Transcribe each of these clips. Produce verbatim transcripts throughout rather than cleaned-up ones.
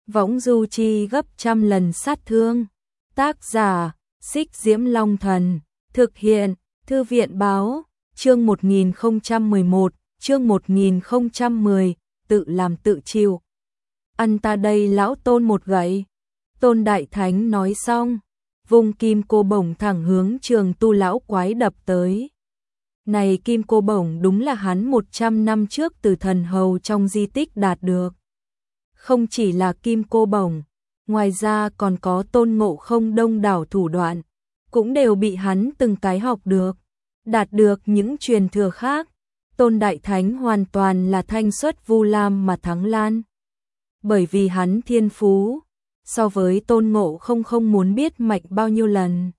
võng du chi gấp trăm lần sát thương. Tác giả, Xích Diễm Long Thần, thực hiện, Thư viện báo, chương một nghìn không trăm mười một, chương một nghìn không trăm mười, tự làm tự chịu. Ăn ta đây lão Tôn một gậy. Tôn Đại Thánh nói xong, vung kim cô bổng thẳng hướng Trường Tu lão quái đập tới. Này kim cô bổng đúng là hắn một trăm năm trước từ thần hầu trong di tích đạt được. Không chỉ là kim cô bổng, ngoài ra còn có Tôn Ngộ Không đông đảo thủ đoạn, cũng đều bị hắn từng cái học được, đạt được những truyền thừa khác. Tôn Đại Thánh hoàn toàn là thanh xuất Vu Lam mà thắng Lan. Bởi vì hắn thiên phú, so với Tôn Ngộ Không không muốn biết mạnh bao nhiêu lần.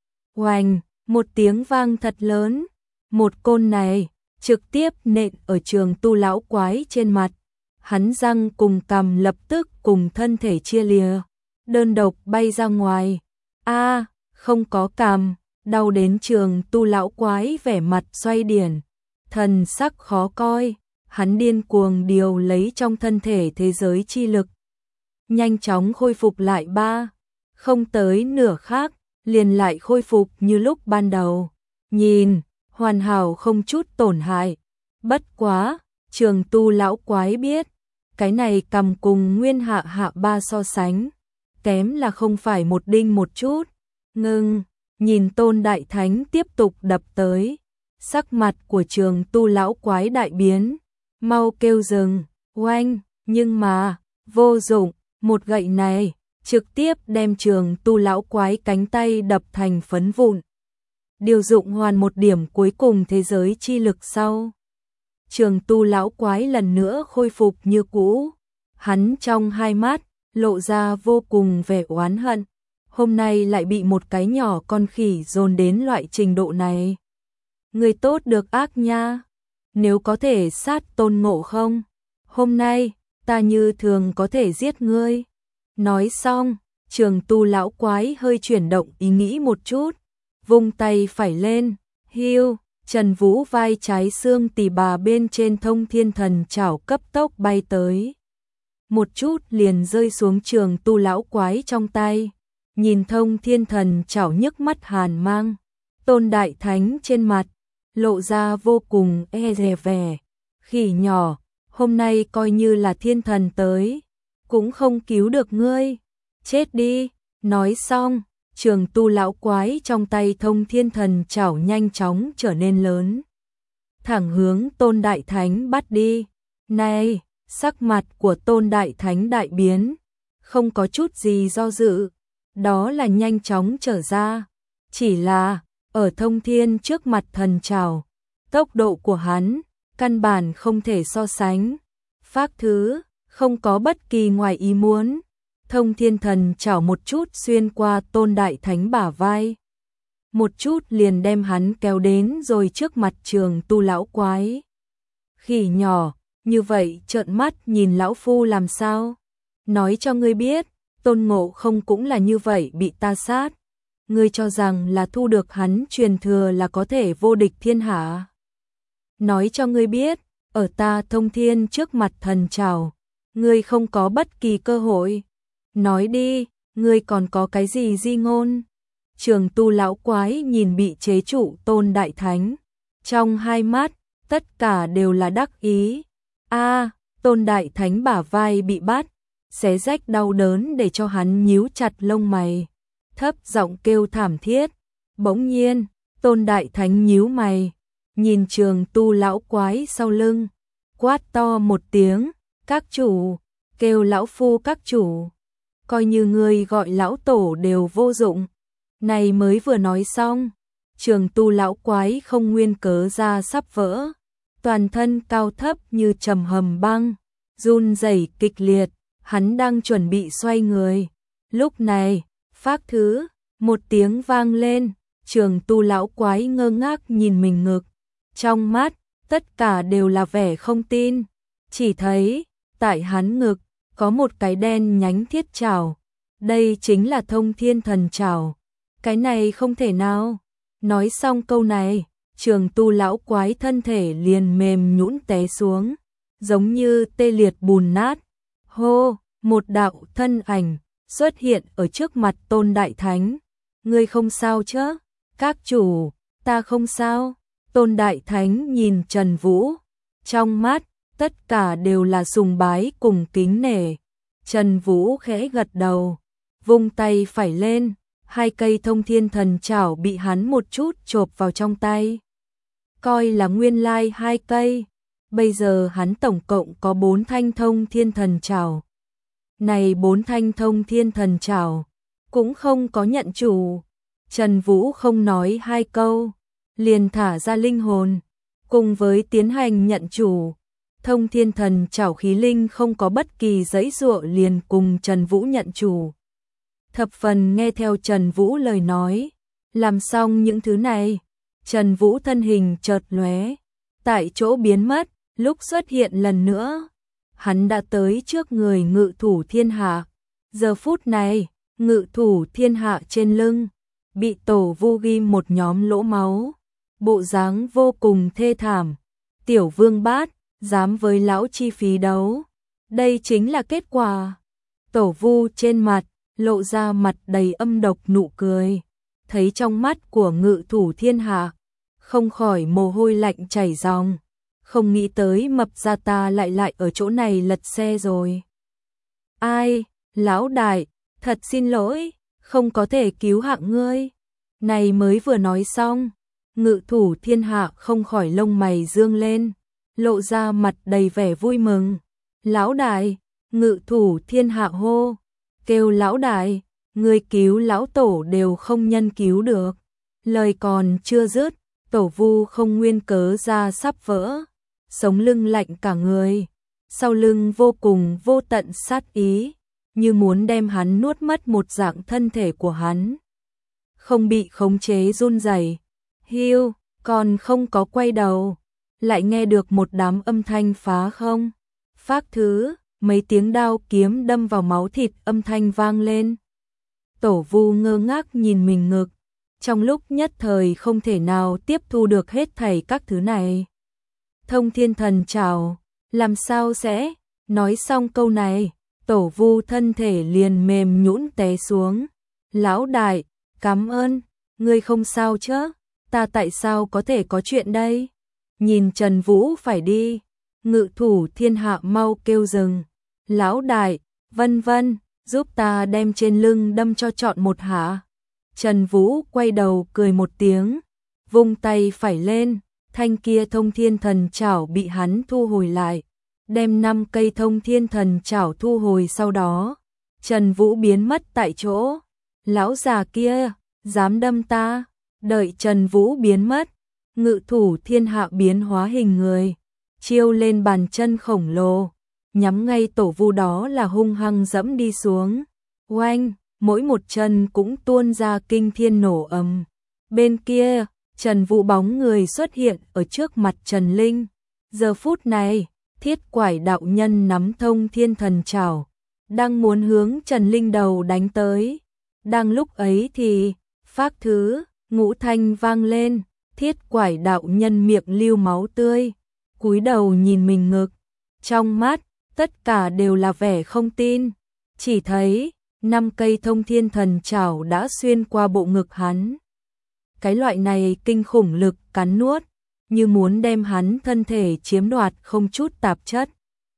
Oành, một tiếng vang thật lớn, một côn này trực tiếp nện ở Trường Tu lão quái trên mặt. Hắn răng cùng cằm lập tức cùng thân thể chia lìa, đơn độc bay ra ngoài. A, không có cằm, đau đến Trường Tu lão quái vẻ mặt xoay điển, thần sắc khó coi, hắn điên cuồng điều lấy trong thân thể thế giới chi lực, nhanh chóng khôi phục lại ba, không tới nửa khác, liền lại khôi phục như lúc ban đầu. Nhìn, hoàn hảo không chút tổn hại. Bất quá, Trường Tu lão quái biết, cái này cầm cùng Nguyên Hạ Hạ Ba so sánh, kém là không phải một đinh một chút. Ngưng, nhìn Tôn Đại Thánh tiếp tục đập tới, sắc mặt của Trường Tu lão quái đại biến, mau kêu dừng, oanh, nhưng mà, vô dụng, một gậy này, trực tiếp đem Trường Tu lão quái cánh tay đập thành phấn vụn. Điều dụng hoàn một điểm cuối cùng thế giới chi lực sau. Trường Tu lão quái lần nữa khôi phục như cũ, hắn trong hai mắt lộ ra vô cùng vẻ oán hận, hôm nay lại bị một cái nhỏ con khỉ dồn đến loại trình độ này. Người tốt được ác nha, nếu có thể sát Tôn Ngộ Không, hôm nay ta như thường có thể giết ngươi. Nói xong, Trường Tu lão quái hơi chuyển động ý nghĩ một chút, vung tay phải lên, hiu, Trần Vũ vai trái xương tỳ bà bên trên Thông Thiên Thần chảo cấp tốc bay tới. Một chút liền rơi xuống Trường Tu lão quái trong tay, nhìn Thông Thiên Thần chảo nhức mắt hàn mang, Tôn Đại Thánh trên mặt lộ ra vô cùng e dè vẻ, khỉ nhỏ, hôm nay coi như là thiên thần tới, cũng không cứu được ngươi, chết đi. Nói xong, Trường Tu lão quái trong tay Thông Thiên Thần chảo nhanh chóng trở nên lớn, thẳng hướng Tôn Đại Thánh bắt đi. Này, sắc mặt của Tôn Đại Thánh đại biến, không có chút gì do dự, đó là nhanh chóng trở ra, chỉ là ở Thông Thiên trước mặt thần chảo, tốc độ của hắn căn bản không thể so sánh. Phác thứ, không có bất kỳ ngoài ý muốn, Thông Thiên Thần chảo một chút xuyên qua Tôn Đại Thánh bả vai, một chút liền đem hắn kéo đến rồi trước mặt Trường Tu lão quái. Khỉ nhỏ, như vậy trợn mắt nhìn lão phu làm sao? Nói cho ngươi biết, Tôn Ngộ Không cũng là như vậy bị ta sát. Ngươi cho rằng là thu được hắn truyền thừa là có thể vô địch thiên hạ? Nói cho ngươi biết, ở ta Thông Thiên trước mặt thần chảo, ngươi không có bất kỳ cơ hội. Nói đi, ngươi còn có cái gì di ngôn? Trường Tu lão quái nhìn bị chế trụ Tôn Đại Thánh, trong hai mắt tất cả đều là đắc ý. A, Tôn Đại Thánh bả vai bị bắt, xé rách đau đớn để cho hắn nhíu chặt lông mày, thấp giọng kêu thảm thiết. Bỗng nhiên, Tôn Đại Thánh nhíu mày, nhìn Trường Tu lão quái sau lưng, quát to một tiếng, các chủ, kêu lão phu các chủ, coi như ngươi gọi lão tổ đều vô dụng. Này mới vừa nói xong, Trường Tu lão quái không nguyên cớ ra sắp vỡ, toàn thân cao thấp như trầm hầm băng, run rẩy kịch liệt, hắn đang chuẩn bị xoay người. Lúc này, phác thứ, một tiếng vang lên, Trường Tu lão quái ngơ ngác nhìn mình ngực, trong mắt tất cả đều là vẻ không tin, chỉ thấy tại hắn ngực có một cái đen nhánh thiết chảo, đây chính là Thông Thiên Thần chảo. Cái này không thể nào. Nói xong câu này, Trường Tu lão quái thân thể liền mềm nhũn té xuống, giống như tê liệt bùn nát. Hô, một đạo thân ảnh xuất hiện ở trước mặt Tôn Đại Thánh. Ngươi không sao chứ? Các chủ, ta không sao. Tôn Đại Thánh nhìn Trần Vũ, trong mắt tất cả đều là sùng bái cùng kính nể. Trần Vũ khẽ gật đầu, vung tay phải lên, hai cây thông thiên thần chảo bị hắn một chút chộp vào trong tay. Coi là nguyên lai hai cây, bây giờ hắn tổng cộng có bốn thanh thông thiên thần chảo. Này bốn thanh thông thiên thần chảo cũng không có nhận chủ. Trần Vũ không nói hai câu, liền thả ra linh hồn, cùng với tiến hành nhận chủ. Thông thiên thần chảo khí linh không có bất kỳ giãy giụa liền cùng Trần Vũ nhận chủ. Thập phần nghe theo Trần Vũ lời nói, làm xong những thứ này, Trần Vũ thân hình chợt lóe, tại chỗ biến mất, lúc xuất hiện lần nữa, hắn đã tới trước người Ngự Thủ Thiên Hạ. Giờ phút này, Ngự Thủ Thiên Hạ trên lưng bị Tổ Vu ghim một nhóm lỗ máu, bộ dáng vô cùng thê thảm. Tiểu Vương Bát dám với lão chi phí đấu, đây chính là kết quả. Tổ Vu trên mặt lộ ra mặt đầy âm độc nụ cười, thấy trong mắt của Ngự Thủ Thiên Hạ, không khỏi mồ hôi lạnh chảy ròng, không nghĩ tới mập gia ta lại lại ở chỗ này lật xe rồi. Ai, lão đại, thật xin lỗi, không có thể cứu hạng ngươi. Này mới vừa nói xong, Ngự Thủ Thiên Hạ không khỏi lông mày dương lên, lộ ra mặt đầy vẻ vui mừng. Lão đại, Ngự Thủ Thiên Hạ hô, kêu lão đại, người cứu lão tổ đều không nhân cứu được. Lời còn chưa dứt, Tổ Vu không nguyên cớ ra sắp vỡ, sống lưng lạnh cả người, sau lưng vô cùng vô tận sát ý, như muốn đem hắn nuốt mất một dạng thân thể của hắn. Không bị khống chế run rẩy, hiu, còn không có quay đầu, lại nghe được một đám âm thanh phá không, phác thứ, mấy tiếng đao kiếm đâm vào máu thịt âm thanh vang lên. Tổ Vu ngơ ngác nhìn mình ngực, trong lúc nhất thời không thể nào tiếp thu được hết thảy các thứ này. Thông thiên thần chào, làm sao sẽ, nói xong câu này, Tổ Vu thân thể liền mềm nhũn té xuống. Lão đại, cảm ơn, ngươi không sao chứ, ta tại sao có thể có chuyện đây? Nhìn Trần Vũ phải đi, Ngự Thủ Thiên Hạ mau kêu dừng. Lão đại, vân vân, giúp ta đem trên lưng đâm cho trọn một hả? Trần Vũ quay đầu cười một tiếng, vung tay phải lên, thanh kia thông thiên thần chảo bị hắn thu hồi lại, đem năm cây thông thiên thần chảo thu hồi sau đó, Trần Vũ biến mất tại chỗ. Lão già kia, dám đâm ta, đợi Trần Vũ biến mất, Ngự Thủ Thiên Hạ biến hóa hình người, chiêu lên bàn chân khổng lồ, nhắm ngay Tổ Vu đó là hung hăng dẫm đi xuống. Oanh, mỗi một chân cũng tuôn ra kinh thiên nổ ầm. Bên kia, Trần Vũ bóng người xuất hiện ở trước mặt Trần Linh. Giờ phút này, Thiết Quải đạo nhân nắm thông thiên thần chảo, đang muốn hướng Trần Linh đầu đánh tới. Đang lúc ấy thì, phác thứ, ngũ thanh vang lên, Thiết Quải đạo nhân miệng lưu máu tươi, cúi đầu nhìn mình ngực, trong mắt tất cả đều là vẻ không tin, chỉ thấy năm cây thông thiên thần chảo đã xuyên qua bộ ngực hắn. Cái loại này kinh khủng lực cắn nuốt, như muốn đem hắn thân thể chiếm đoạt không chút tạp chất.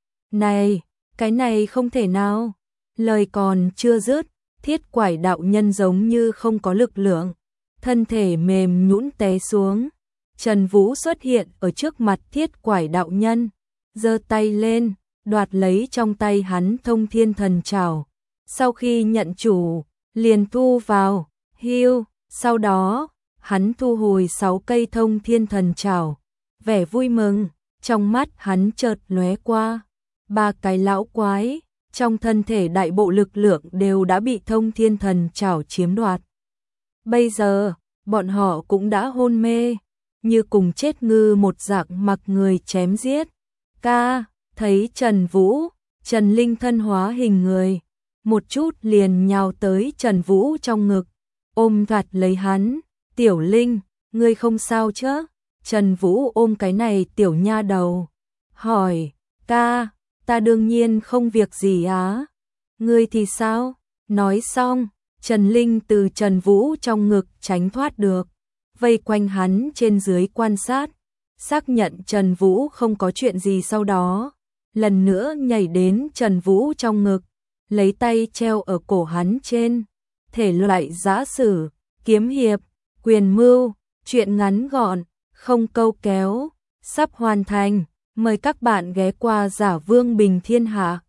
Này, cái này không thể nào. Lời còn chưa dứt, Thiết Quải đạo nhân giống như không có lực lượng, thân thể mềm nhũn té xuống. Trần Vũ xuất hiện ở trước mặt Thiết Quải đạo nhân, giơ tay lên, đoạt lấy trong tay hắn thông thiên thần chảo. Sau khi nhận chủ, liền thu vào, hiu, sau đó, hắn thu hồi sáu cây thông thiên thần chảo. Vẻ vui mừng, trong mắt hắn chợt lóe qua, ba cái lão quái, trong thân thể đại bộ lực lượng đều đã bị thông thiên thần chảo chiếm đoạt. Bây giờ, bọn họ cũng đã hôn mê, như cùng chết ngư một dạng mặc người chém giết. Ca, thấy Trần Vũ, Trần Linh thân hóa hình người, một chút liền nhào tới Trần Vũ trong ngực, ôm gạt lấy hắn. Tiểu Linh, ngươi không sao chứ? Trần Vũ ôm cái này tiểu nha đầu, hỏi, ca, ta đương nhiên không việc gì á. Ngươi thì sao? Nói xong, Trần Linh từ Trần Vũ trong ngực tránh thoát được, vây quanh hắn trên dưới quan sát, xác nhận Trần Vũ không có chuyện gì sau đó, lần nữa nhảy đến Trần Vũ trong ngực, lấy tay treo ở cổ hắn trên, thể loại giã sử, kiếm hiệp, quyền mưu, chuyện ngắn gọn, không câu kéo, sắp hoàn thành, mời các bạn ghé qua Giả Vương Bình Thiên Hạ.